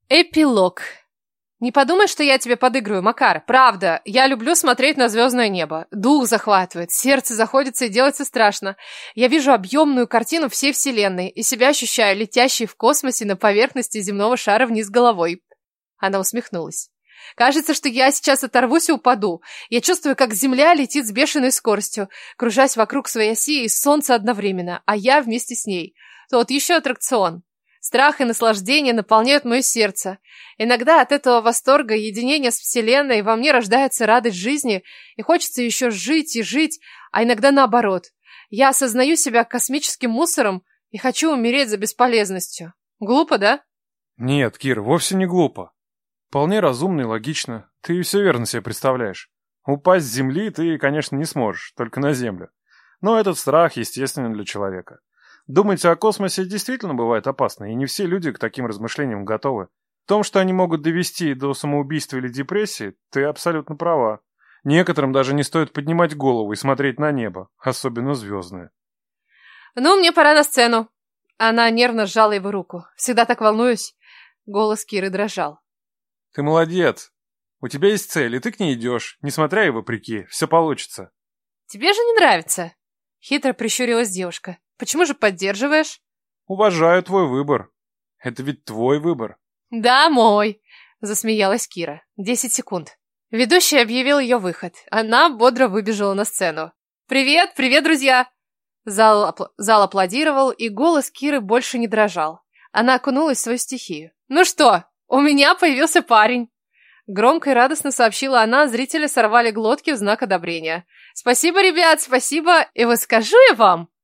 Эпилог. Не подумай, что я тебе подыгрываю, Макар. Правда, я люблю смотреть на звездное небо. Дух захватывает, сердце заходится и делается страшно. Я вижу объемную картину всей Вселенной и себя ощущаю летящей в космосе на поверхности земного шара вниз головой. Она усмехнулась. Кажется, что я сейчас оторвусь и упаду. Я чувствую, как Земля летит с бешеной скоростью, кружась вокруг своей оси и Солнца одновременно, а я вместе с ней. Вот еще аттракцион. Страх и наслаждение наполняют мое сердце. Иногда от этого восторга и единения с Вселенной во мне рождается радость жизни, и хочется еще жить и жить, а иногда наоборот. Я осознаю себя космическим мусором и хочу умереть за бесполезностью. Глупо, да? Нет, Кир, вовсе не глупо. Вполне разумно и логично. Ты все верно себе представляешь. Упасть с земли ты, конечно, не сможешь, только на землю. Но этот страх естественен для человека. Думать о космосе действительно бывает опасно, и не все люди к таким размышлениям готовы. В том, что они могут довести до самоубийства или депрессии, ты абсолютно права. Некоторым даже не стоит поднимать голову и смотреть на небо, особенно звездное. Ну, мне пора на сцену. Она нервно сжала его руку. Всегда так волнуюсь. Голос Киры дрожал. Ты молодец. У тебя есть цель, и ты к ней идешь, несмотря и вопреки. Все получится. Тебе же не нравится? Хитро прищурилась девушка. Почему же поддерживаешь? Уважаю твой выбор. Это ведь твой выбор. Да, мой, засмеялась Кира. 10 секунд. Ведущий объявил ее выход. Она бодро выбежала на сцену. Привет, привет, друзья! Зал аплодировал, и голос Киры больше не дрожал. Она окунулась в свою стихию. Ну что, у меня появился парень. Громко и радостно сообщила она, зрители сорвали глотки в знак одобрения. Спасибо, ребят, спасибо, и вот скажу я вам,